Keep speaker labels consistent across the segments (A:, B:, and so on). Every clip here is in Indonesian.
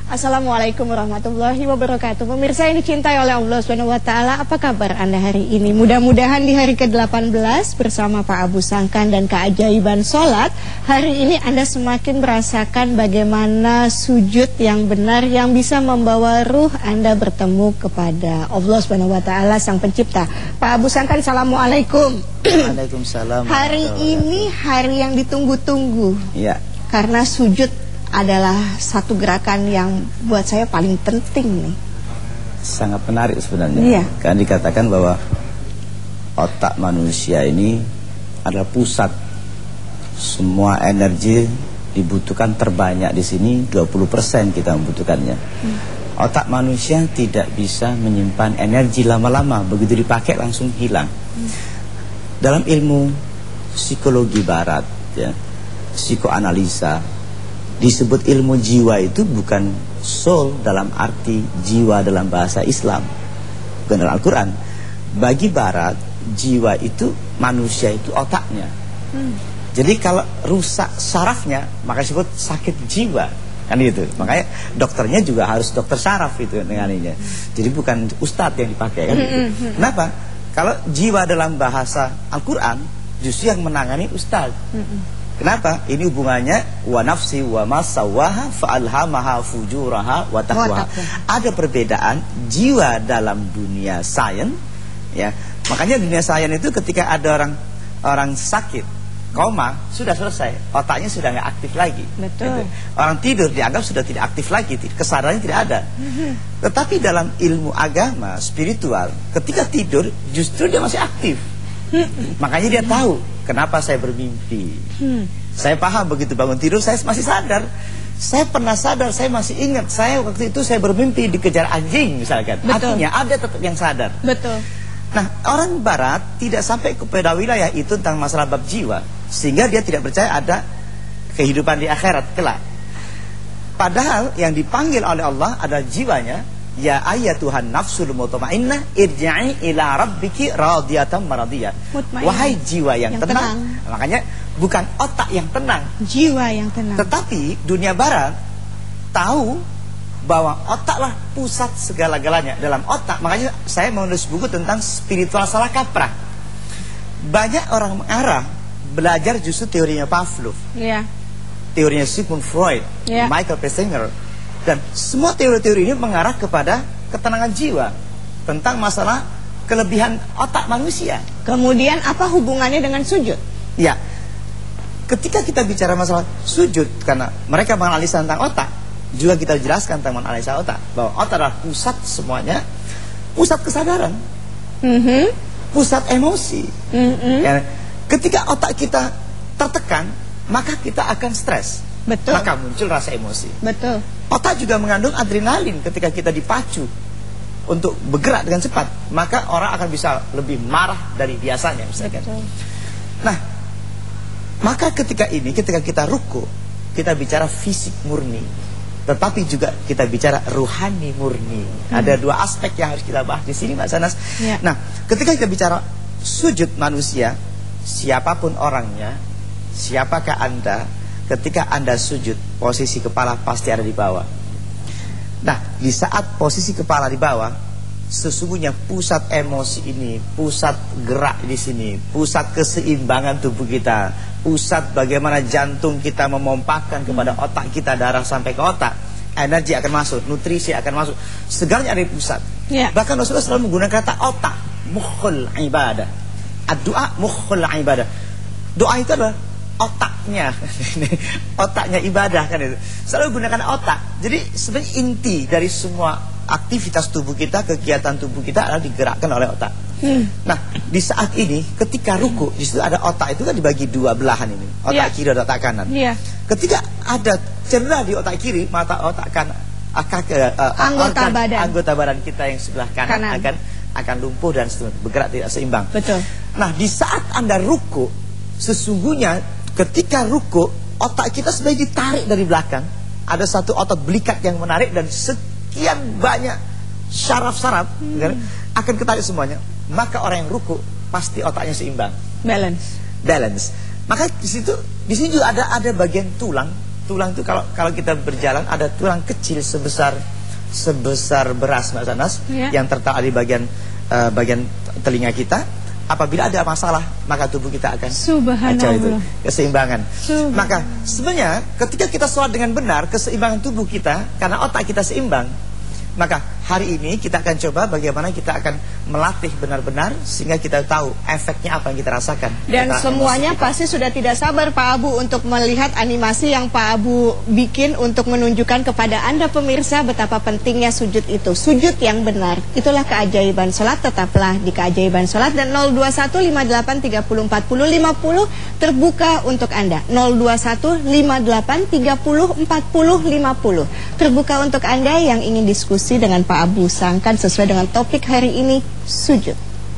A: Assalamualaikum warahmatullahi wabarakatuh. Pemirsa yang dicintai oleh Allah SWT, apa kabar Anda hari ini? Mudah-mudahan di hari ke-18 bersama Pak Abu Sangkan dan keajaiban sholat, hari ini Anda semakin merasakan bagaimana sujud yang benar yang bisa membawa ruh Anda bertemu kepada Allah SWT, Sang Pencipta. Pak Abu Sangkan, Assalamualaikum.
B: Waalaikumsalam.
A: Hari ini hari yang ditunggu-tunggu.
B: Ya.
A: Karena sujud adalah satu gerakan yang buat saya paling penting nih.
B: Sangat menarik sebenarnya.
A: Iya.
B: Kan dikatakan bahwa otak manusia ini adalah pusat semua energi dibutuhkan terbanyak di sini, 20% kita membutuhkannya. Otak manusia tidak bisa menyimpan energi lama-lama, begitu dipakai langsung hilang. Dalam ilmu psikologi barat ya, psikoanalisa, disebut ilmu jiwa itu bukan soul dalam arti jiwa dalam bahasa Islam, bukan dalam Al-Quran. Bagi barat, jiwa itu manusia itu otaknya. Jadi kalau rusak sarafnya, maka disebut sakit jiwa, kan gitu. Makanya dokternya juga harus dokter saraf itu denganinya. Jadi bukan ustadz yang dipakai, kan gitu. Kenapa? Kalau jiwa dalam bahasa Al-Quran justru yang menangani ustadz. Kenapa? Ini hubungannya wa nafsi wa ma sawwaha fa'alhamaha fujuraha wa taqwaha. Ada perbedaan jiwa dalam dunia sains ya. Makanya dunia sains itu ketika ada orang sakit koma, sudah selesai, otaknya sudah nggak aktif lagi.
A: Betul.
B: Gitu. Orang tidur dianggap sudah tidak aktif lagi, kesadarannya tidak ada. Tetapi dalam ilmu agama spiritual, ketika tidur justru dia masih aktif. Makanya dia tahu kenapa saya bermimpi. Saya paham begitu bangun tidur saya masih sadar. Saya pernah sadar, saya masih ingat saya waktu itu saya bermimpi dikejar anjing misalkan.
A: Betul.
B: Artinya ada tetap yang sadar.
A: Betul.
B: Nah, orang barat tidak sampai kepada wilayah itu tentang masalah bab jiwa, sehingga dia tidak percaya ada kehidupan di akhirat kelak. Padahal yang dipanggil oleh Allah adalah jiwanya. Ya ayatuhan nafsul mutmainnah irji'i ila rabbiki radiyatan maradiyah. Wahai jiwa yang tenang. Makanya bukan otak yang tenang,
A: jiwa yang tenang.
B: Tetapi dunia barat tahu bahwa otaklah pusat segala-galanya. Dalam otak, makanya saya menulis buku tentang spiritual salah kaprah. Banyak orang mengarah belajar justru teorinya Pavlov, teorinya Sigmund Freud, Michael Persinger. Dan semua teori-teori ini mengarah kepada ketenangan jiwa, tentang masalah kelebihan otak manusia.
A: Kemudian apa hubungannya dengan sujud?
B: Ya, ketika kita bicara masalah sujud, karena mereka menganalisa tentang otak, juga kita jelaskan tentang menganalisa otak, bahwa otak adalah pusat semuanya, pusat kesadaran, pusat emosi. Ya, ketika otak kita tertekan, maka kita akan stres.
A: Betul.
B: Maka muncul rasa emosi.
A: Betul.
B: Otak juga mengandung adrenalin. Ketika kita dipacu untuk bergerak dengan cepat, maka orang akan bisa lebih marah dari biasanya misalkan.
A: Betul.
B: Nah, maka ketika kita ruku, kita bicara fisik murni, tetapi juga kita bicara ruhani murni. Ada dua aspek yang harus kita bahas di sini, Mbak Sanas. Nah, ketika kita bicara sujud manusia, siapapun orangnya, siapakah Anda, ketika Anda sujud, posisi kepala pasti ada di bawah. Nah, di saat posisi kepala di bawah, sesungguhnya pusat emosi ini, pusat gerak di sini, pusat keseimbangan tubuh kita, pusat bagaimana jantung kita memompahkan kepada otak kita, darah sampai ke otak, energi akan masuk, nutrisi akan masuk, segalanya ada di pusat. Bahkan Rasulullah selalu menggunakan kata otak, mukhul ibadah. Ad-du'a mukhul ibadah. Doa itu adalah otaknya, otaknya ibadah kan itu. Selalu gunakan otak. Jadi sebenarnya inti dari semua aktivitas tubuh kita, kegiatan tubuh kita adalah digerakkan oleh otak. Nah, di saat ini ketika ruku, di situ ada otak itu kan dibagi dua belahan ini, otak kiri dan otak kanan. Ketika ada cedera di otak kiri, mata otak kanan, anggota badan kita yang sebelah kanan. akan lumpuh dan bergerak tidak seimbang.
A: Betul.
B: Nah, di saat Anda ruku, sesungguhnya ketika ruku, otak kita sebenarnya ditarik dari belakang. Ada satu otot belikat yang menarik, dan sekian banyak syaraf-syaraf akan ketarik semuanya. Maka orang yang ruku pasti otaknya seimbang,
A: balance.
B: Maka di sini juga ada bagian tulang tulang itu kalau kita berjalan ada tulang kecil sebesar beras, Mbak Sanas, yang terletak di bagian telinga kita. Apabila ada masalah, maka tubuh kita akan kacau itu, keseimbangan. Maka sebenarnya ketika kita sholat dengan benar, keseimbangan tubuh kita, karena otak kita seimbang, maka hari ini kita akan coba bagaimana kita akan melatih benar-benar sehingga kita tahu efeknya apa yang kita rasakan.
A: Dan semuanya pasti sudah tidak sabar Pak Abu untuk melihat animasi yang Pak Abu bikin untuk menunjukkan kepada Anda pemirsa betapa pentingnya sujud itu. Sujud yang benar, itulah keajaiban sholat. Tetaplah di keajaiban sholat. Dan 02158304050 terbuka untuk Anda. 02158304050 terbuka untuk Anda yang ingin diskusi dengan Pak Abu Sangkan sesuai dengan topik hari ini, sujud.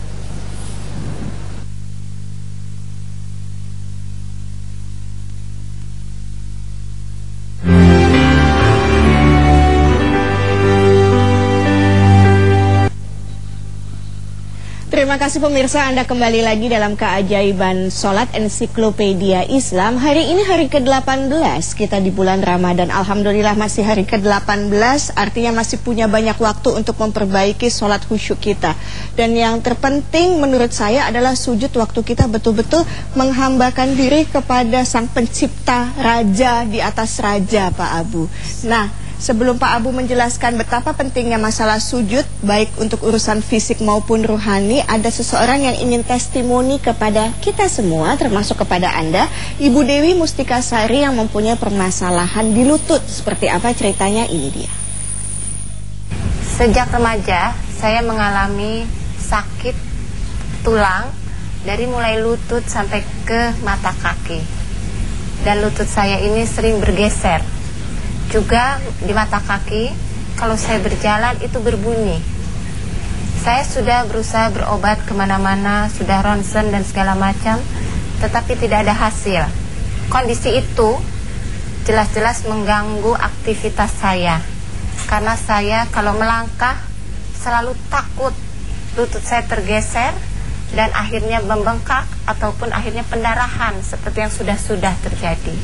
A: Terima kasih pemirsa, Anda kembali lagi dalam keajaiban sholat ensiklopedia Islam. Hari ini hari ke-18 kita di bulan Ramadan. Alhamdulillah masih hari ke-18, artinya masih punya banyak waktu untuk memperbaiki sholat khusyuk kita. Dan yang terpenting menurut saya adalah sujud waktu kita betul-betul menghambakan diri kepada Sang Pencipta, Raja di atas Raja, Pak Abu. Nah, sebelum Pak Abu menjelaskan betapa pentingnya masalah sujud, baik untuk urusan fisik maupun rohani, ada seseorang yang ingin testimoni kepada kita semua, termasuk kepada Anda, Ibu Dewi Mustika Sari yang mempunyai permasalahan di lutut. Seperti apa ceritanya? Ini dia.
C: Sejak remaja, saya mengalami sakit tulang dari mulai lutut sampai ke mata kaki. Dan lutut saya ini sering bergeser. Juga di mata kaki, kalau saya berjalan itu berbunyi. Saya sudah berusaha berobat kemana-mana, sudah ronsen dan segala macam, tetapi tidak ada hasil. Kondisi itu jelas-jelas mengganggu aktivitas saya. Karena saya kalau melangkah selalu takut lutut saya tergeser dan akhirnya membengkak ataupun akhirnya pendarahan seperti yang sudah terjadi.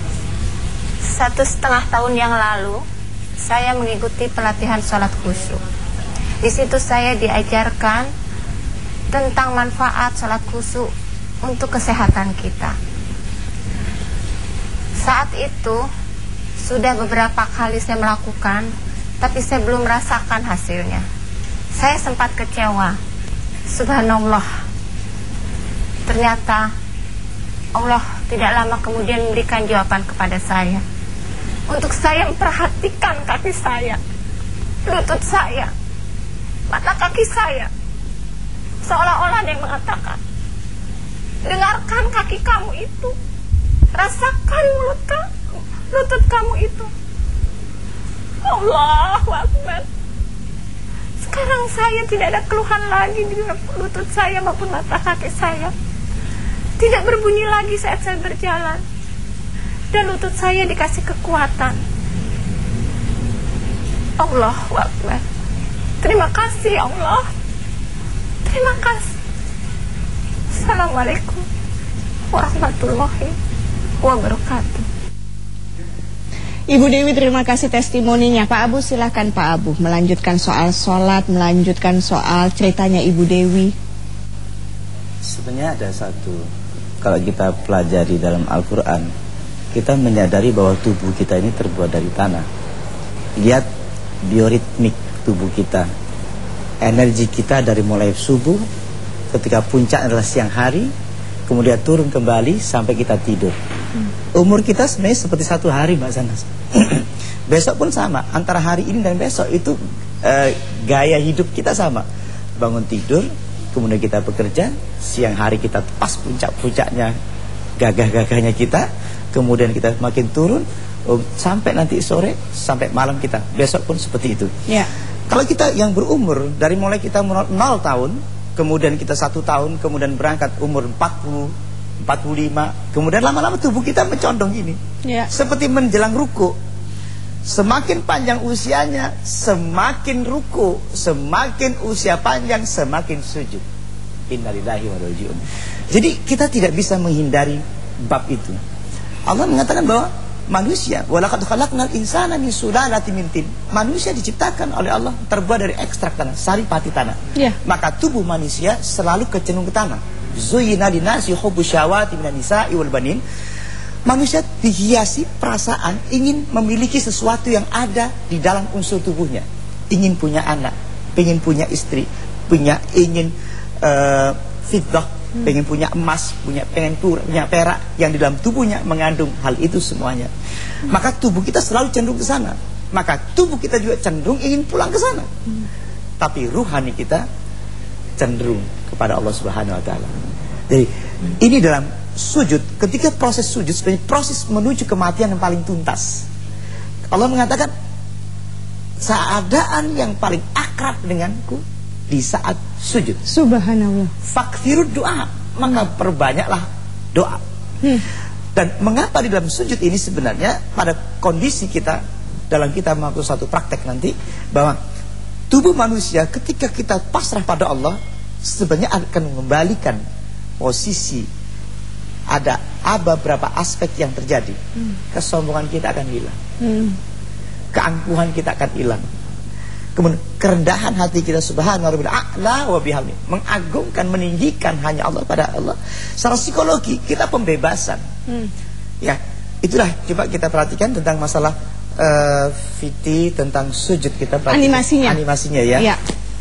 C: 1,5 tahun yang lalu, saya mengikuti pelatihan sholat khusyuk. Di situ saya diajarkan tentang manfaat sholat khusyuk untuk kesehatan kita. Saat itu, sudah beberapa kali saya melakukan, tapi saya belum merasakan hasilnya. Saya sempat kecewa. Subhanallah. Ternyata Allah tidak lama kemudian memberikan jawaban kepada saya. Untuk saya memperhatikan kaki saya, lutut saya, mata kaki saya. Seolah-olah ada yang mengatakan, dengarkan kaki kamu itu, rasakan lutut kamu itu. Allahu Akbar. Sekarang saya tidak ada keluhan lagi di lutut saya maupun mata kaki saya. Tidak berbunyi lagi saat saya berjalan. Dan lutut saya dikasih kekuatan. Allahu Akbar. Terima kasih Allah. Terima kasih. Assalamualaikum warahmatullahi wabarakatuh.
A: Ibu Dewi, terima kasih testimoninya. Pak Abu, silahkan Pak Abu melanjutkan soal sholat, melanjutkan soal ceritanya Ibu Dewi.
B: Sebenarnya ada satu, kalau kita pelajari dalam Al-Quran, kita menyadari bahwa tubuh kita ini terbuat dari tanah. Lihat bioritmik tubuh kita. Energi kita dari mulai subuh, ketika puncak adalah siang hari, kemudian turun kembali sampai kita tidur. Umur kita sebenarnya seperti satu hari, Mbak Sanas. Besok pun sama, antara hari ini dan besok itu gaya hidup kita sama. Bangun tidur, kemudian kita bekerja, siang hari kita pas puncak-puncaknya, gagah-gagahnya kita, kemudian kita makin turun sampai nanti sore, sampai malam kita. Besok pun seperti itu. Kalau kita yang berumur, dari mulai kita 0 tahun, kemudian kita 1 tahun, kemudian berangkat umur 40, 45, kemudian lama-lama tubuh kita mencondong gini. Seperti menjelang ruku. Semakin panjang usianya, semakin ruku, semakin usia panjang, semakin sujud. Innalillahi wa inna ilaihi raji'un. Jadi kita tidak bisa menghindari bab itu. Allah mengatakan bahwa manusia, walaqad khalaqnal insana min sulalatin min tin. Manusia diciptakan oleh Allah terbuat dari ekstrak tanah, sari pati tanah. Maka tubuh manusia selalu kecenderung ke tanah. Zuyyina linnasi hubbu syahawati minan nisa'i wal banin. Manusia dihiasi perasaan ingin memiliki sesuatu yang ada di dalam unsur tubuhnya. Ingin punya anak, ingin punya istri, ingin fiddah, pengen punya emas, pengen punya perak yang di dalam tubuhnya mengandung hal itu semuanya. Maka tubuh kita selalu cenderung ke sana. Maka tubuh kita juga cenderung ingin pulang ke sana. Tapi ruhani kita cenderung kepada Allah Subhanahu wa taala. Jadi ini dalam sujud, ketika proses sujud sebenarnya proses menuju kematian yang paling tuntas. Allah mengatakan, keadaan yang paling akrab denganku di saat sujud.
A: Subhanallah.
B: Fakthirud doa, maka perbanyaklah doa. Dan mengapa di dalam sujud ini sebenarnya pada kondisi kita, dalam kita melakukan satu praktek nanti, bahwa tubuh manusia ketika kita pasrah pada Allah sebenarnya akan mengembalikan posisi. Ada beberapa aspek yang terjadi. Kesombongan kita akan hilang, keangkuhan kita akan hilang, kemudian kerendahan hati kita subhanallah wa bihamdi, mengagungkan, meninggikan hanya Allah pada Allah. Secara psikologi kita pembebasan. Ya, itulah coba kita perhatikan tentang masalah Fiti, tentang sujud kita perhatikan animasinya ya.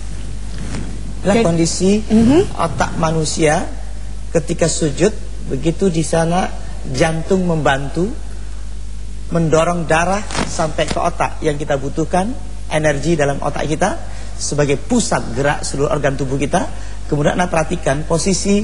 B: Inilah kondisi otak manusia ketika sujud. Begitu di sana jantung membantu mendorong darah sampai ke otak yang kita butuhkan, energi dalam otak kita sebagai pusat gerak seluruh organ tubuh kita. Kemudian Anda perhatikan posisi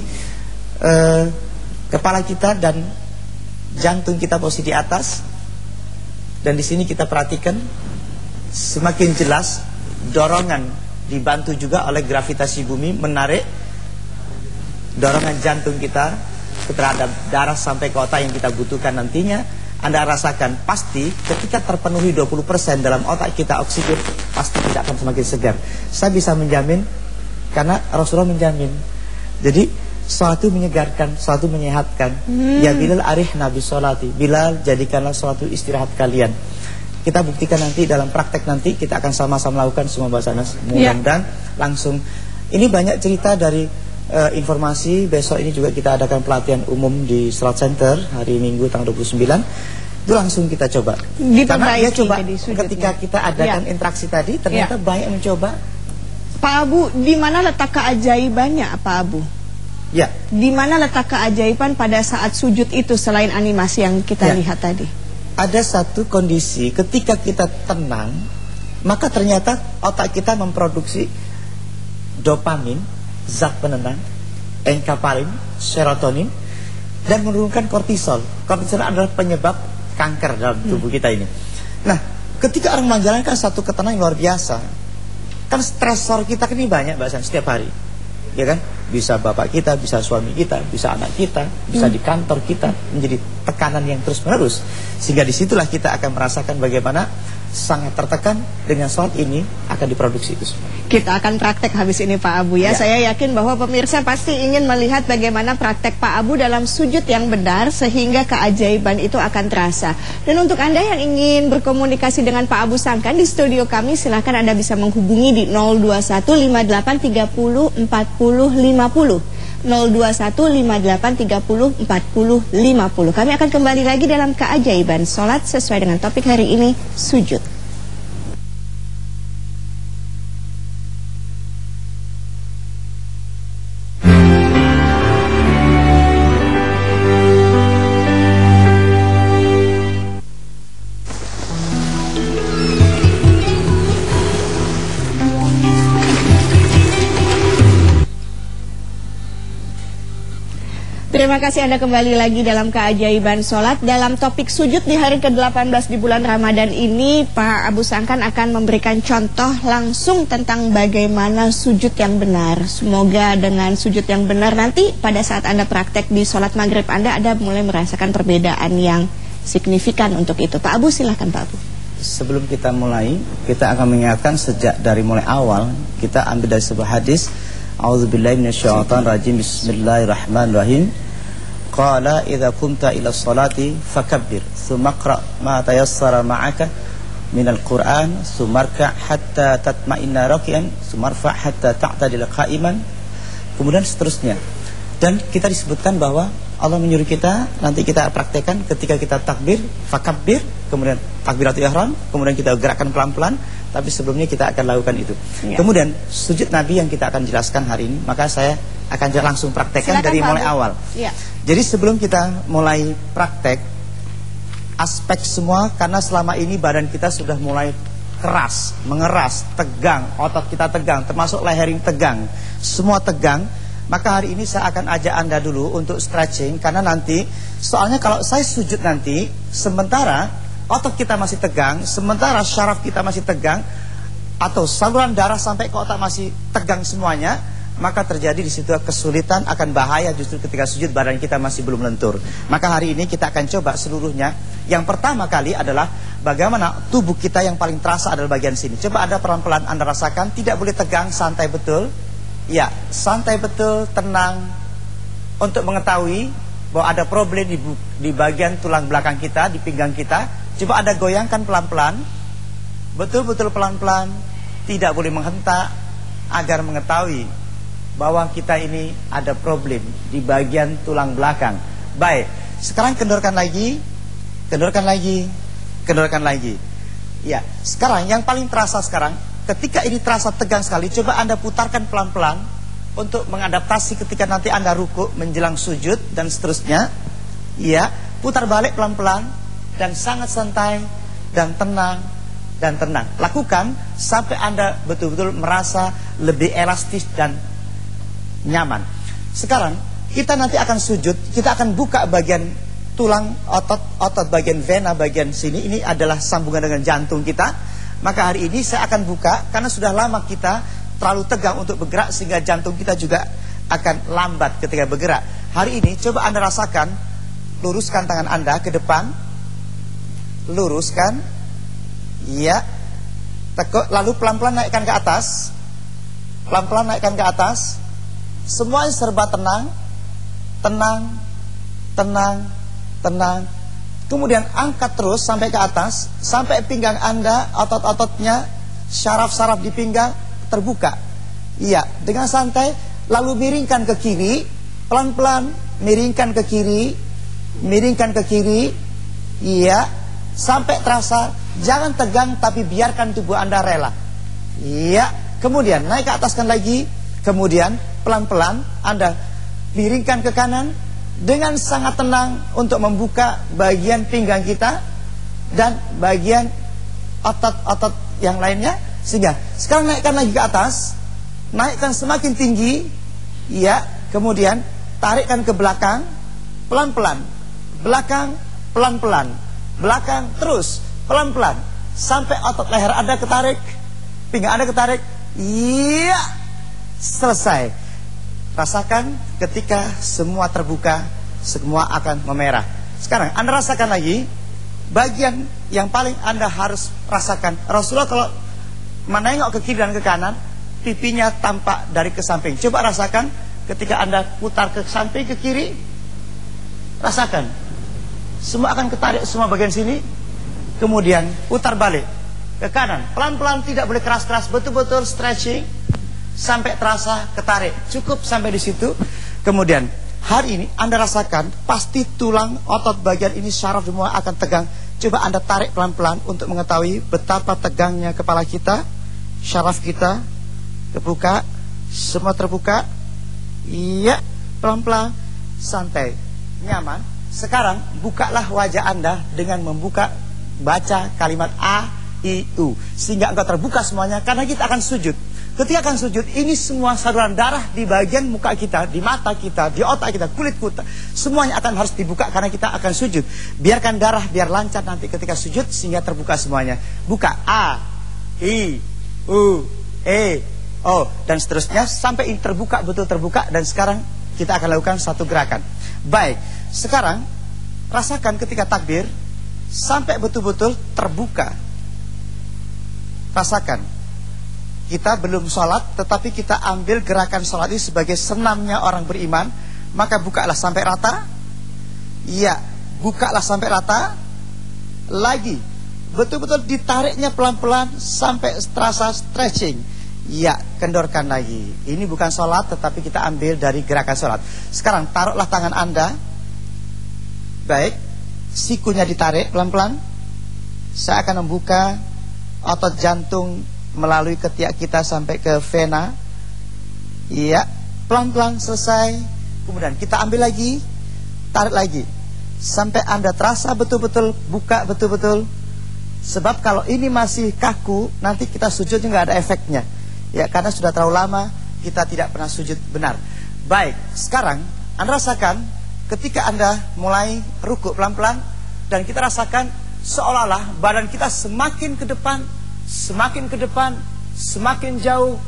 B: kepala kita dan jantung kita posisi di atas. Dan di sini kita perhatikan semakin jelas dorongan dibantu juga oleh gravitasi bumi menarik dorongan jantung kita terhadap darah sampai ke otak yang kita butuhkan nantinya. Anda rasakan pasti ketika terpenuhi 20% dalam otak kita oksigen, pasti kita akan semakin segar. Saya bisa menjamin karena Rasulullah menjamin. Jadi suatu menyegarkan, suatu menyehatkan. Ya Bilal arihna bisolati, Bilal jadikanlah suatu istirahat kalian. Kita buktikan nanti dalam praktek, nanti kita akan sama-sama melakukan semua bahasa Nas. Mudah-mudahan langsung. Ini banyak cerita dari informasi. Besok ini juga kita adakan pelatihan umum di Salat Center hari Minggu tanggal 29. Itu langsung kita coba. Karena dia coba ketika kita adakan interaksi tadi, ternyata banyak mencoba.
A: Pak Abu, di mana letak keajaibannya Pak Abu?
B: Ya.
A: Di mana letak keajaiban pada saat sujud itu selain animasi yang kita lihat tadi?
B: Ada satu kondisi ketika kita tenang, maka ternyata otak kita memproduksi dopamin, zat penenang, enkaphalin, serotonin, dan menurunkan kortisol. Kortisol adalah penyebab kanker dalam tubuh kita ini. Nah, ketika orang menjalankan satu ketenangan luar biasa, kan stresor kita ini banyak bahkan setiap hari, ya kan? Bisa bapak kita, bisa suami kita, bisa anak kita, bisa di kantor kita, menjadi tekanan yang terus menerus. Sehingga disitulah kita akan merasakan bagaimana sangat tertekan dengan sholat ini akan diproduksi itu semua.
A: Kita akan praktek habis ini Pak Abu ya. Saya yakin bahwa pemirsa pasti ingin melihat bagaimana praktek Pak Abu dalam sujud yang benar sehingga keajaiban itu akan terasa. Dan untuk Anda yang ingin berkomunikasi dengan Pak Abu Sangkan di studio kami, silakan Anda bisa menghubungi di 02158304050. 02158304050. Kami akan kembali lagi dalam keajaiban sholat sesuai dengan topik hari ini, sujud. Terima kasih Anda kembali lagi dalam keajaiban sholat. Dalam topik sujud di hari ke-18 di bulan Ramadan ini, Pak Abu Sangkan akan memberikan contoh langsung tentang bagaimana sujud yang benar. Semoga dengan sujud yang benar nanti pada saat Anda praktek di sholat maghrib Anda mulai merasakan perbedaan yang signifikan untuk itu. Pak Abu, silahkan Pak Abu.
B: Sebelum kita mulai, kita akan mengingatkan sejak dari mulai awal, kita ambil dari sebuah hadis. A'udzubillahi minasyaitonir rajim. Bismillahirrahmanirrahim. qala idza qumta ila sholati fakabbir thumma qra ma tayassara ma'aka minal Qur'an sumarka hatta tatma'inna raki'an sumarfa hatta ta'tadil qa'iman, kemudian seterusnya. Dan kita disebutkan bahwa Allah menyuruh kita, nanti kita praktekkan ketika kita takbir, fakabbir, kemudian takbiratul ihram, kemudian kita gerakkan pelan-pelan, tapi sebelumnya kita akan lakukan itu. Ya. Kemudian sujud Nabi yang kita akan jelaskan hari ini, maka saya akan langsung praktekkan. Silakan, dari mulai awal. Ya. Jadi sebelum kita mulai praktek aspek semua, karena selama ini badan kita sudah mulai keras, mengeras, tegang, otot kita tegang, termasuk leher yang tegang, semua tegang. Maka hari ini saya akan ajak Anda dulu untuk stretching, karena nanti, soalnya kalau saya sujud nanti, sementara otot kita masih tegang, sementara syaraf kita masih tegang, atau saluran darah sampai ke otak masih tegang semuanya, maka terjadi di situ kesulitan, akan bahaya justru ketika sujud badan kita masih belum lentur. Maka hari ini kita akan coba seluruhnya. Yang pertama kali adalah bagaimana tubuh kita yang paling terasa adalah bagian sini. Coba Anda pelan-pelan Anda rasakan, tidak boleh tegang, santai betul. Ya, santai betul, tenang. Untuk mengetahui bahwa ada problem di bagian tulang belakang kita, di pinggang kita, coba Anda goyangkan pelan-pelan. Betul-betul pelan-pelan, tidak boleh menghentak, agar mengetahui bahwa kita ini ada problem di bagian tulang belakang. Baik, sekarang kendorkan lagi, kendorkan lagi, kendorkan lagi. Ya, sekarang yang paling terasa sekarang, ketika ini terasa tegang sekali, coba Anda putarkan pelan-pelan untuk mengadaptasi ketika nanti Anda ruku, menjelang sujud, dan seterusnya. Ya, putar balik pelan-pelan, dan sangat santai, dan tenang, dan tenang. Lakukan sampai Anda betul-betul merasa lebih elastis dan nyaman. Sekarang, kita nanti akan sujud, kita akan buka bagian tulang, otot bagian vena, bagian sini. Ini adalah sambungan dengan jantung kita. Maka hari ini saya akan buka, karena sudah lama kita terlalu tegang untuk bergerak, sehingga jantung kita juga akan lambat ketika bergerak. Hari ini coba Anda rasakan, luruskan tangan Anda ke depan, luruskan, ya, tekuk, lalu pelan-pelan naikkan ke atas, pelan-pelan naikkan ke atas. Semuanya serba tenang, tenang, tenang, tenang. Kemudian angkat terus sampai ke atas, sampai pinggang Anda, otot-ototnya, syaraf-syaraf di pinggang terbuka. Iya, dengan santai. Lalu miringkan ke kiri, pelan-pelan, miringkan ke kiri, miringkan ke kiri. Iya, sampai terasa. Jangan tegang, tapi biarkan tubuh Anda rela. Iya, kemudian naik ke ataskan lagi. Kemudian pelan-pelan Anda miringkan ke kanan, dengan sangat tenang untuk membuka bagian pinggang kita dan bagian otot-otot yang lainnya. Sehingga sekarang naikkan lagi ke atas, naikkan semakin tinggi, ya. Kemudian tarikkan ke belakang, pelan-pelan, belakang, pelan-pelan, belakang, terus pelan-pelan, sampai otot leher Anda ketarik, pinggang Anda ketarik. Iya, selesai. Rasakan ketika semua terbuka, semua akan memerah. Sekarang Anda rasakan lagi bagian yang paling Anda harus rasakan. Rasulullah kalau menengok ke kiri dan ke kanan, pipinya tampak dari ke samping. Coba rasakan ketika Anda putar ke samping, ke kiri, rasakan semua akan ketarik, semua bagian sini. Kemudian putar balik ke kanan, pelan-pelan, tidak boleh keras-keras, betul-betul stretching sampai terasa ketarik. Cukup sampai di situ. Kemudian hari ini Anda rasakan pasti tulang, otot bagian ini, syaraf semua akan tegang. Coba Anda tarik pelan-pelan untuk mengetahui betapa tegangnya kepala kita, syaraf kita terbuka, semua terbuka. Iya, pelan-pelan, santai, nyaman. Sekarang bukalah wajah Anda dengan membuka, baca kalimat A, I, U, sehingga engkau terbuka semuanya, karena kita akan sujud. Ketika akan sujud, ini semua saluran darah di bagian muka kita, di mata kita, di otak kita, kulit kita, semuanya akan harus dibuka karena kita akan sujud. Biarkan darah biar lancar nanti ketika sujud, sehingga terbuka semuanya. Buka A, I, U, E, O, dan seterusnya sampai ini terbuka, betul terbuka. Dan sekarang kita akan lakukan satu gerakan. Baik, sekarang rasakan ketika takbir sampai betul-betul terbuka. Rasakan. Kita belum sholat, tetapi kita ambil gerakan sholat ini sebagai senamnya orang beriman. Maka bukalah sampai rata.
D: Ya, bukalah sampai rata. Lagi, betul-betul ditariknya pelan-pelan sampai terasa stretching. Ya, kendorkan lagi. Ini bukan sholat, tetapi kita ambil dari gerakan sholat. Sekarang taruhlah tangan Anda. Baik, sikunya ditarik pelan-pelan. Saya akan membuka otot jantung melalui ketiak kita sampai ke vena. Iya, pelan-pelan selesai. Kemudian kita ambil lagi, tarik lagi sampai Anda terasa betul-betul buka betul-betul. Sebab kalau ini masih kaku, nanti kita sujudnya nggak ada efeknya. Ya, karena sudah terlalu lama kita tidak pernah sujud benar. Baik, sekarang Anda rasakan ketika Anda mulai rukuk pelan-pelan, dan kita rasakan seolah-olah badan kita semakin ke depan, semakin ke depan, semakin jauh,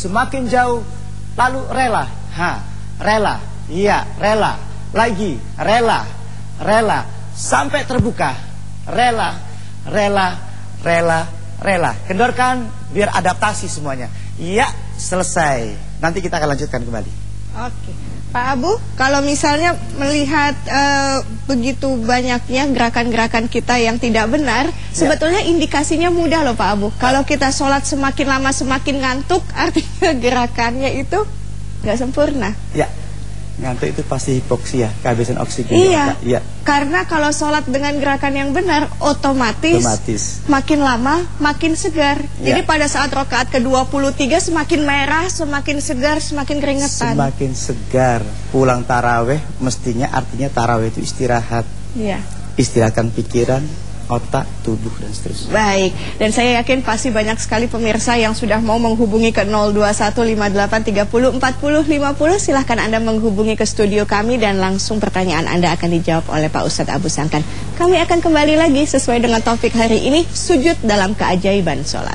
D: lalu rela. Rela. Iya, rela. Lagi, rela, sampai terbuka. Rela. Kendorkan biar adaptasi semuanya. Iya, selesai. Nanti kita akan lanjutkan kembali.
A: Oke, Pak Abu, kalau misalnya melihat begitu banyaknya gerakan-gerakan kita yang tidak benar, sebetulnya indikasinya mudah loh Pak Abu. Kalau kita sholat semakin lama semakin ngantuk, artinya gerakannya itu nggak sempurna.
D: Ya, ngantuk itu pasti hipoksia, kehabisan oksigen.
A: Iya, karena kalau sholat dengan gerakan yang benar, otomatis makin lama makin segar. Jadi pada saat rakaat ke-23 semakin merah, semakin segar, semakin keringetan.
D: Semakin segar. Pulang taraweh mestinya artinya taraweh itu istirahat.
A: Iya.
D: Istirahatkan pikiran, otak, tubuh, dan seterusnya.
A: Baik, dan saya yakin pasti banyak sekali pemirsa yang sudah mau menghubungi ke 02158304050. Silahkan Anda menghubungi ke studio kami dan langsung pertanyaan Anda akan dijawab oleh Pak Ustadz Abu Sangkan. Kami akan kembali lagi sesuai dengan topik hari ini, sujud dalam keajaiban sholat.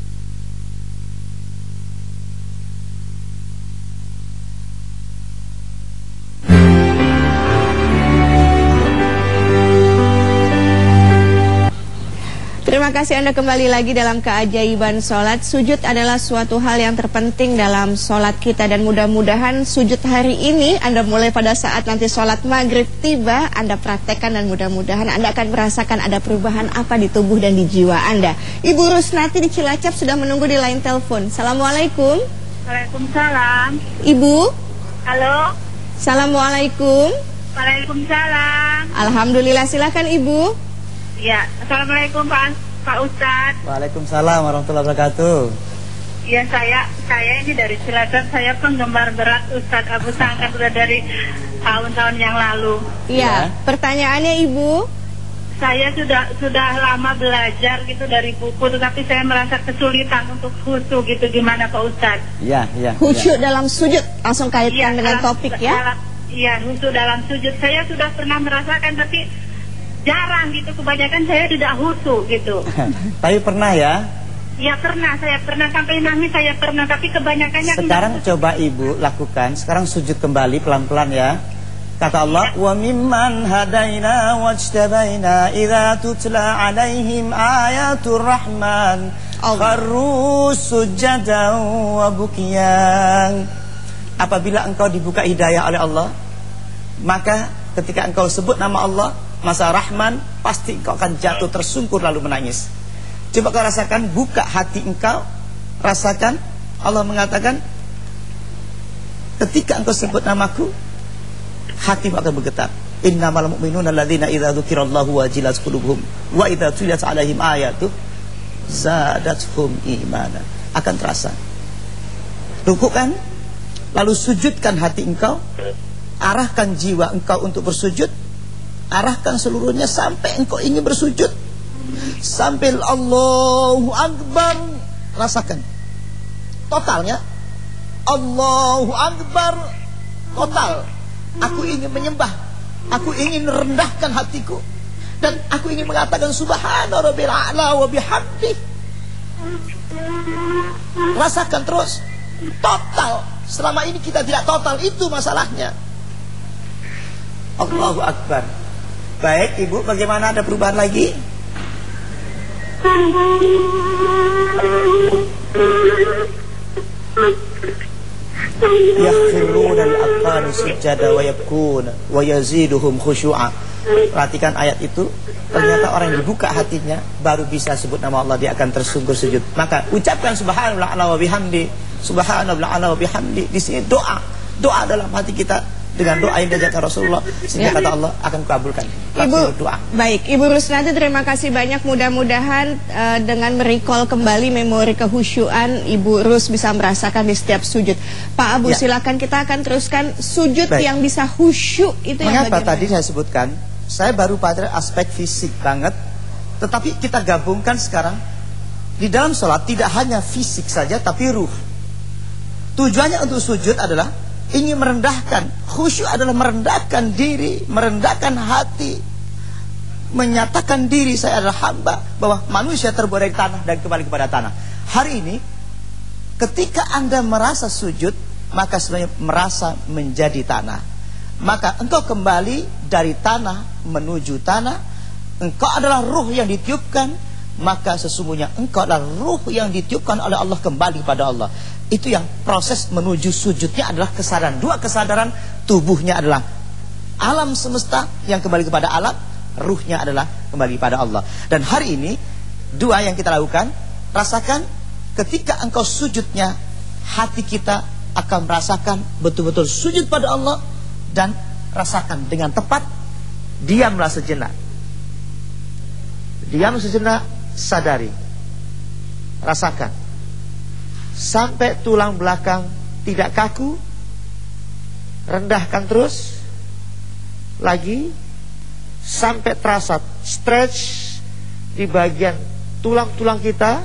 A: Terima kasih Anda kembali lagi dalam keajaiban sholat. Sujud adalah suatu hal yang terpenting dalam sholat kita, dan mudah-mudahan sujud hari ini Anda mulai pada saat nanti sholat maghrib tiba, Anda praktekkan, dan mudah-mudahan Anda akan merasakan ada perubahan apa di tubuh dan di jiwa Anda. Ibu Rusnati di Cilacap sudah menunggu di line telepon. Assalamualaikum.
E: Waalaikumsalam.
A: Ibu.
E: Halo.
A: Assalamualaikum.
E: Waalaikumsalam.
A: Alhamdulillah, silakan Ibu.
E: Ya, assalamualaikum Pak Ustadz.
D: Waalaikumsalam warahmatullahi wabarakatuh.
E: Ya, saya ini dari Cilacap. Saya penggemar berat Ustadz Abu Sangkan sudah dari tahun-tahun yang lalu.
A: Iya. Pertanyaannya Ibu.
E: Saya sudah lama belajar gitu dari buku, tetapi saya merasa kesulitan untuk khusyuk gitu. Gimana Pak Ustadz?
D: Iya.
A: Khusyuk dalam sujud, langsung kaitkan dengan topik ya.
E: Iya, khusyuk dalam sujud. Saya sudah pernah merasakan, tapi jarang gitu, kebanyakan saya tidak khusyuk gitu.
D: Tapi pernah ya?
E: Ya pernah, saya pernah sampai nangis, saya pernah, tapi kebanyakannya
D: sekarang enggak. Coba Ibu lakukan, sekarang sujud kembali pelan-pelan ya. Kata Allah, wa mimman hadaina wajtabaina idza tutla alaihim ayatul rahman kharru sujadan wa bukiyan. Apabila engkau dibuka hidayah oleh Allah, maka ketika engkau sebut nama Allah, Masa Rahman, pasti engkau akan jatuh tersungkur lalu menangis. Coba kau rasakan, buka hati engkau, rasakan. Allah mengatakan, ketika engkau sebut namaku, hatimu akan bergetar. Innamal mu'minuna alladzina idza dzukirallahu wajilat qulubuhum wa idza tuliyat 'alaihim ayatuh zadatuhum imana. Akan terasa. Rukukkan, lalu sujudkan hati engkau, arahkan jiwa engkau untuk bersujud. Arahkan seluruhnya sampai engkau ingin bersujud, sampai Allahu Akbar. Rasakan totalnya. Allahu Akbar total. Aku ingin menyembah, aku ingin merendahkan hatiku, dan aku ingin mengatakan Subhana rabbil a'la wa bihamdi. Rasakan terus total. Selama ini kita tidak total, itu masalahnya. Allahu Akbar. Baik Ibu, bagaimana, ada perubahan lagi? yakhiruna al-aqani sujada wa yabkuna wa yaziduhum khusyu'a. Perhatikan ayat itu. Ternyata orang yang dibuka hatinya baru bisa sebut nama Allah, dia akan tersungkur sujud. Maka ucapkan subhanallah wa bihamdi, subhanallah wa bihamdi. Di sini doa dalam hati kita dengan doa yang diajarkan Rasulullah, sehingga kata Allah akan kabulkan.
A: Ibu,
D: doa.
A: Baik, Ibu Rusnati, terima kasih banyak. Mudah-mudahan dengan merecall kembali memori kehusyuan, Ibu Rus bisa merasakan di setiap sujud. Pak Abu, silakan, kita akan teruskan sujud yang bisa khusyuk itu.
D: Mengapa tadi saya sebutkan? Saya baru pada aspek fisik banget, tetapi kita gabungkan sekarang di dalam sholat tidak hanya fisik saja, tapi ruh. Tujuannya untuk sujud adalah ingin merendahkan. Khusyuk adalah merendahkan diri, merendahkan hati, menyatakan diri saya adalah hamba, bahwa manusia terbuat dari tanah dan kembali kepada tanah. Hari ini ketika Anda merasa sujud, maka sebenarnya merasa menjadi tanah. Maka engkau kembali dari tanah menuju tanah. Engkau adalah ruh yang ditiupkan, maka sesungguhnya engkau adalah ruh yang ditiupkan oleh Allah kembali pada Allah. Itu yang proses menuju sujudnya adalah kesadaran. Dua kesadaran, tubuhnya adalah alam semesta yang kembali kepada alam, ruhnya adalah kembali pada Allah. Dan hari ini dua yang kita lakukan, rasakan ketika engkau sujudnya, hati kita akan merasakan betul-betul sujud pada Allah. Dan rasakan dengan tepat, diamlah sejenak. Diam sejenak, sadari, rasakan sampai tulang belakang tidak kaku. Rendahkan terus lagi sampai terasa stretch di bagian tulang-tulang kita.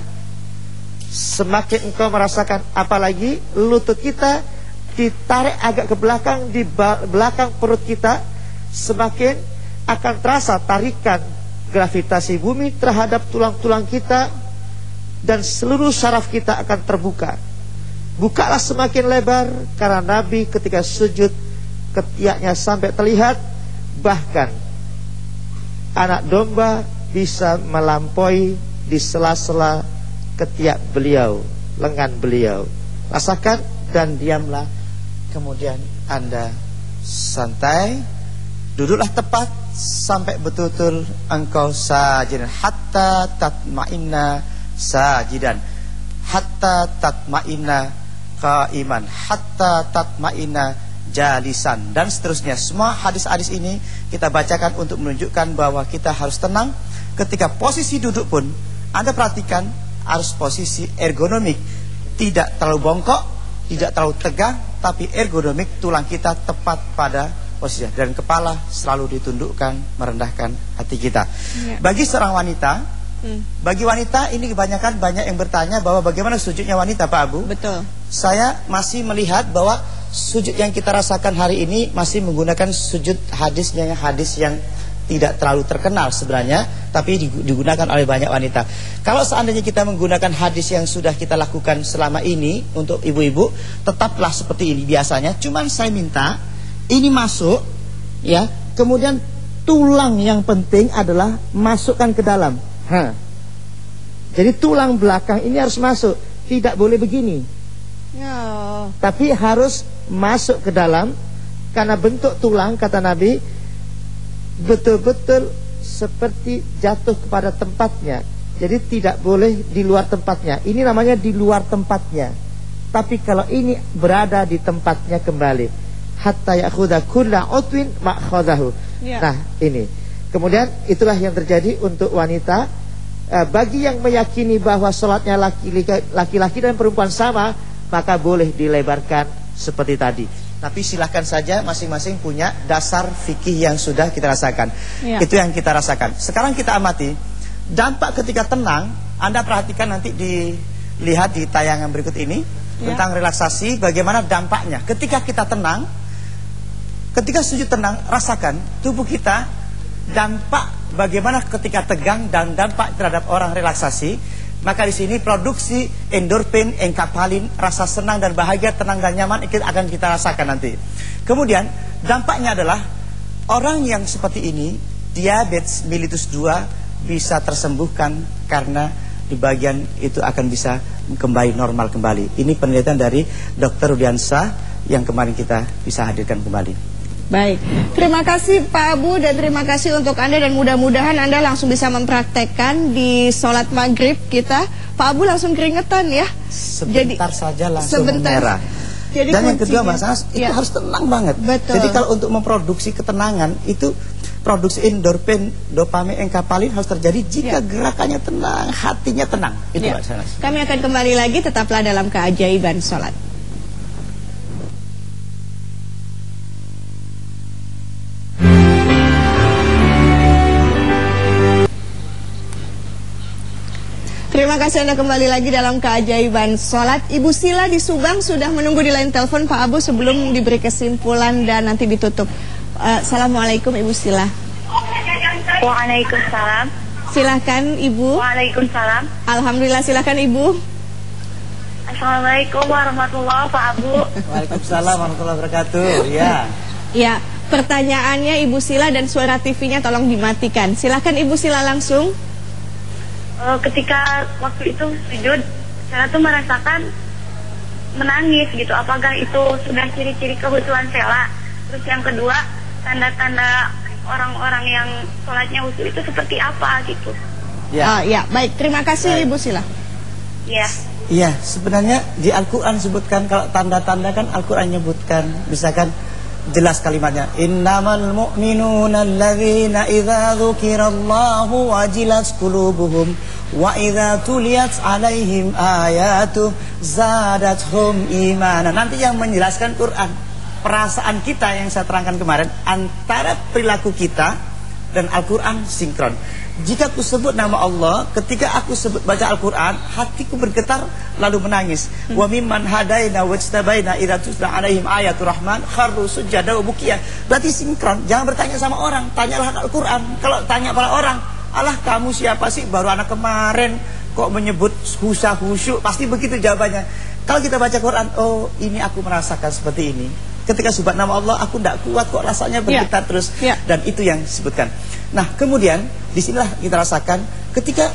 D: Semakin engkau merasakan, apalagi lutut kita ditarik agak ke belakang, di belakang perut kita, semakin akan terasa tarikan gravitasi bumi terhadap tulang-tulang kita, dan seluruh syaraf kita akan terbuka. Bukalah semakin lebar, karena Nabi ketika sujud ketiaknya sampai terlihat, bahkan anak domba bisa melampaui di sela-sela ketiak beliau, lengan beliau. Rasakan dan diamlah. Kemudian Anda santai, duduklah tepat sampai betul-betul engkau sajidan, hatta tatma'inna sajidan, hatta tatma'inna qaiman, hatta tatma'inna jalisan, dan seterusnya. Semua hadis-hadis ini kita bacakan untuk menunjukkan bahwa kita harus tenang. Ketika posisi duduk pun Anda perhatikan harus posisi ergonomik, tidak terlalu bongkok, tidak terlalu tegang, tapi ergonomik, tulang kita tepat pada posisi, dan kepala selalu ditundukkan, merendahkan hati kita. Bagi seorang wanita, bagi wanita ini kebanyakan banyak yang bertanya bahwa bagaimana sujudnya wanita, Pak Abu.
A: Betul.
D: Saya masih melihat bahwa sujud yang kita rasakan hari ini masih menggunakan sujud hadis yang tidak terlalu terkenal sebenarnya, tapi digunakan oleh banyak wanita. Kalau seandainya kita menggunakan hadis yang sudah kita lakukan selama ini untuk ibu-ibu, tetaplah seperti ini biasanya. Cuman saya minta ini masuk, ya. Kemudian tulang yang penting adalah masukkan ke dalam. Jadi tulang belakang ini harus masuk, tidak boleh begini. Tapi harus masuk ke dalam, karena bentuk tulang kata Nabi betul-betul seperti jatuh kepada tempatnya. Jadi tidak boleh di luar tempatnya. Ini namanya di luar tempatnya. Tapi kalau ini berada di tempatnya kembali, hatta ya'khudha kulla utwin ma'khadahu. Nah, ini. Kemudian itulah yang terjadi untuk wanita. Bagi yang meyakini bahwa sholatnya laki-laki dan perempuan sama, maka boleh dilebarkan seperti tadi. Tapi silahkan saja, masing-masing punya dasar fikih yang sudah kita rasakan. Itu yang kita rasakan. Sekarang kita amati dampak ketika tenang. Anda perhatikan nanti, dilihat di tayangan berikut ini tentang relaksasi, bagaimana dampaknya ketika kita tenang. Ketika sujud tenang, rasakan tubuh kita, dampak bagaimana ketika tegang dan dampak terhadap orang relaksasi. Maka di sini produksi endorfin, enkapalin, rasa senang dan bahagia, tenang dan nyaman akan kita rasakan nanti. Kemudian dampaknya adalah orang yang seperti ini, diabetes mellitus 2 bisa tersembuhkan, karena di bagian itu akan bisa kembali normal kembali. Ini penelitian dari Dr. Rudiansah yang kemarin kita bisa hadirkan kembali.
A: Baik, terima kasih Pak Abu dan terima kasih untuk Anda dan mudah-mudahan Anda langsung bisa mempraktekkan di sholat maghrib kita. Pak Abu langsung keringetan ya.
D: Sebentar saja langsung merah.
A: Jadi
D: dan yang kedua Mas Anas, itu
A: ya,
D: harus tenang banget.
A: Betul.
D: Jadi kalau untuk memproduksi ketenangan itu produksi endorfin, dopamin, enkapalin harus terjadi jika gerakannya tenang, hatinya tenang. Itu Mas Anas.
A: Kami akan kembali lagi, tetaplah dalam keajaiban sholat. Terima kasih Anda kembali lagi dalam keajaiban sholat. Ibu Sila di Subang sudah menunggu di line telepon Pak Abu sebelum diberi kesimpulan dan nanti ditutup. Assalamualaikum Ibu Sila.
E: Waalaikumsalam.
A: Silahkan Ibu.
E: Waalaikumsalam.
A: Alhamdulillah, silahkan Ibu.
E: Assalamualaikum warahmatullahi wabarakatuh, Pak Abu.
D: Waalaikumsalam warahmatullahi wabarakatuh. Ya.
A: Ya, pertanyaannya Ibu Sila dan suara TV-nya tolong dimatikan. Silahkan Ibu Sila langsung.
E: Ketika waktu itu sujud, saya tuh merasakan menangis gitu. Apakah itu sudah ciri-ciri kehusuan Sela? Terus yang kedua, tanda-tanda orang-orang yang sholatnya khusyuk itu seperti apa gitu?
D: Ya.
A: Ya, baik. Terima kasih Ibu Sila.
E: Ya.
D: Iya, sebenarnya di Al-Quran sebutkan, kalau tanda-tanda kan Al-Quran nyebutkan, misalkan jelas kalimatnya, innamal mu'minuna alladzina idza dzukirallahu wajilat qulubuhum wa idza tuliyat alaihim ayatu zadatuhum imanan. Nanti yang menjelaskan Quran, perasaan kita yang saya terangkan kemarin, antara perilaku kita dan Al-Quran sinkron. Jika aku sebut nama Allah, ketika aku sebut baca Al-Quran, hatiku bergetar lalu menangis. Wa mimman hadaina wajtabaina idza tutla alaihim ayatul rahman kharru sujada wa bukiya. Berarti sinkron. Jangan bertanya sama orang, tanyalah Al-Quran. Kalau tanya pada orang, alah kamu siapa sih, baru anak kemarin kok menyebut khusyuk, pasti begitu jawabannya. Kalau kita baca Quran, oh ini aku merasakan seperti ini. Ketika sebut nama Allah, aku tidak kuat kok rasanya bergetar terus. Dan itu yang disebutkan. Nah kemudian disinilah kita rasakan ketika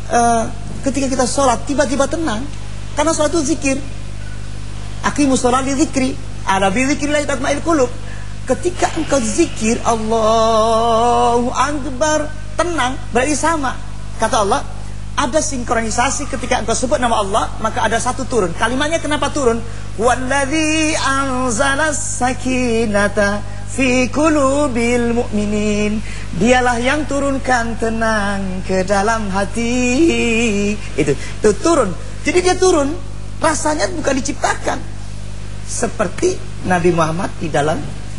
D: kita sholat tiba-tiba tenang, karena sholat itu zikir. Aqimus sholat li zikri, ala bi zikrillah tatma'il qulub. Ketika engkau zikir Allahu Akbar, tenang, berarti sama. Kata Allah, ada sinkronisasi ketika engkau sebut nama Allah, maka ada satu turun. Kalimatnya kenapa turun? Walladzi anzalas sakinata fi qulubil mu'minin. Dialah yang turunkan tenang ke dalam hati. Itu turun. Jadi dia turun, rasanya bukan diciptakan. Seperti Nabi Muhammad di dalam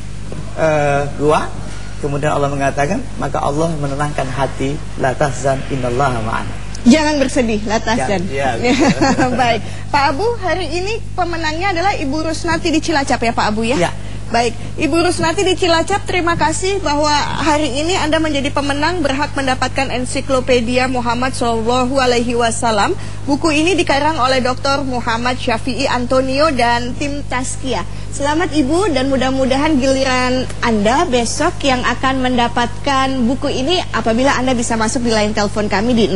D: gua, kemudian Allah mengatakan, maka Allah menenangkan hati, la tahzan innallaha ma'ana.
A: Jangan bersedih, la tahzan.
D: Ya.
A: Baik, Pak Abu, hari ini pemenangnya adalah Ibu Rusnati di Cilacap ya Pak Abu ya?
D: Ya.
A: Baik, Ibu Rusnati di Cilacap, terima kasih bahwa hari ini Anda menjadi pemenang, berhak mendapatkan ensiklopedia Muhammad SAW. Buku ini dikarang oleh Dr. Muhammad Syafi'i Antonio dan tim Tazkiyah. Selamat Ibu, dan mudah-mudahan giliran Anda besok yang akan mendapatkan buku ini apabila Anda bisa masuk di line telepon kami di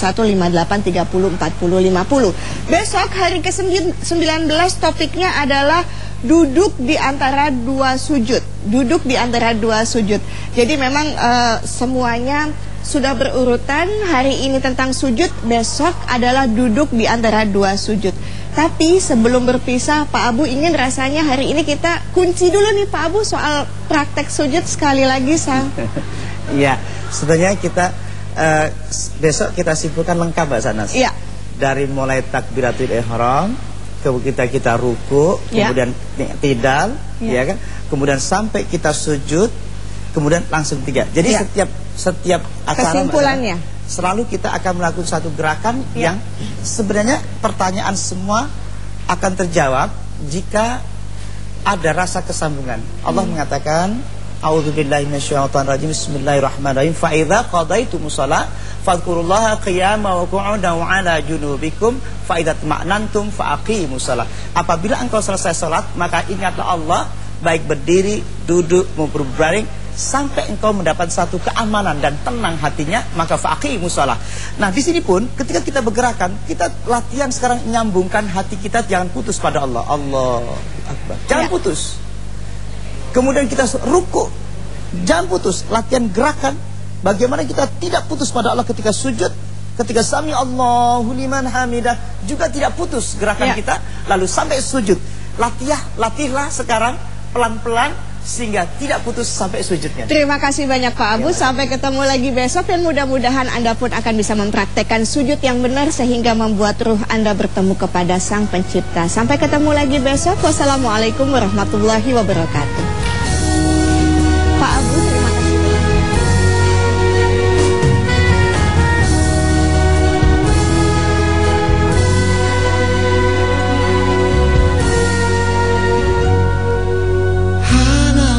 A: 02158304050. Besok hari ke-19 topiknya adalah duduk di antara dua sujud. Duduk di antara dua sujud. Jadi memang semuanya sudah berurutan. Hari ini tentang sujud, besok adalah duduk di antara dua sujud. Tapi sebelum berpisah, Pak Abu ingin rasanya hari ini kita kunci dulu nih Pak Abu soal praktek sujud sekali lagi sang.
D: Iya, sebenarnya kita besok kita simpulkan lengkap Mbak Sanas.
A: Iya.
D: Dari mulai takbiratul ihram, kita ruku, kemudian tidal, ya kan? Kemudian sampai kita sujud, kemudian langsung tiga. Jadi setiap acara
A: kesimpulannya
D: selalu kita akan melakukan satu gerakan yang sebenarnya pertanyaan semua akan terjawab jika ada rasa kesambungan. Allah mengatakan, a'udzubillahi minasyaitonirrajim, bismillahirrahmanirrahim, fa idza qadaytumus shalah fadhkurullaha qiyaman wa qu'udan wa 'ala junubikum fa idza tma'nantum fa aqimus shalah. Apabila engkau selesai salat, maka ingatlah Allah baik berdiri, duduk maupun berbaring sampai engkau mendapat satu keamanan dan tenang hatinya, maka faqimus shalah. Nah, di sini pun ketika kita bergerakan, kita latihan sekarang nyambungkan hati kita, jangan putus pada Allah. Allahu Akbar. Jangan putus. Kemudian kita ruku, jangan putus. Latihan gerakan bagaimana kita tidak putus pada Allah ketika sujud, ketika sami Allahu liman hamidah, juga tidak putus gerakan kita, lalu sampai sujud. Latihlah sekarang pelan-pelan sehingga tidak putus sampai sujudnya.
A: Terima kasih banyak Pak Abu. Sampai ketemu lagi besok, dan mudah-mudahan Anda pun akan bisa mempraktekkan sujud yang benar sehingga membuat ruh Anda bertemu kepada Sang Pencipta. Sampai ketemu lagi besok. Wassalamualaikum warahmatullahi wabarakatuh. Pak Abu, terima kasih.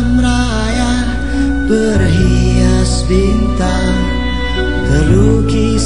F: Berhias bintang terlukis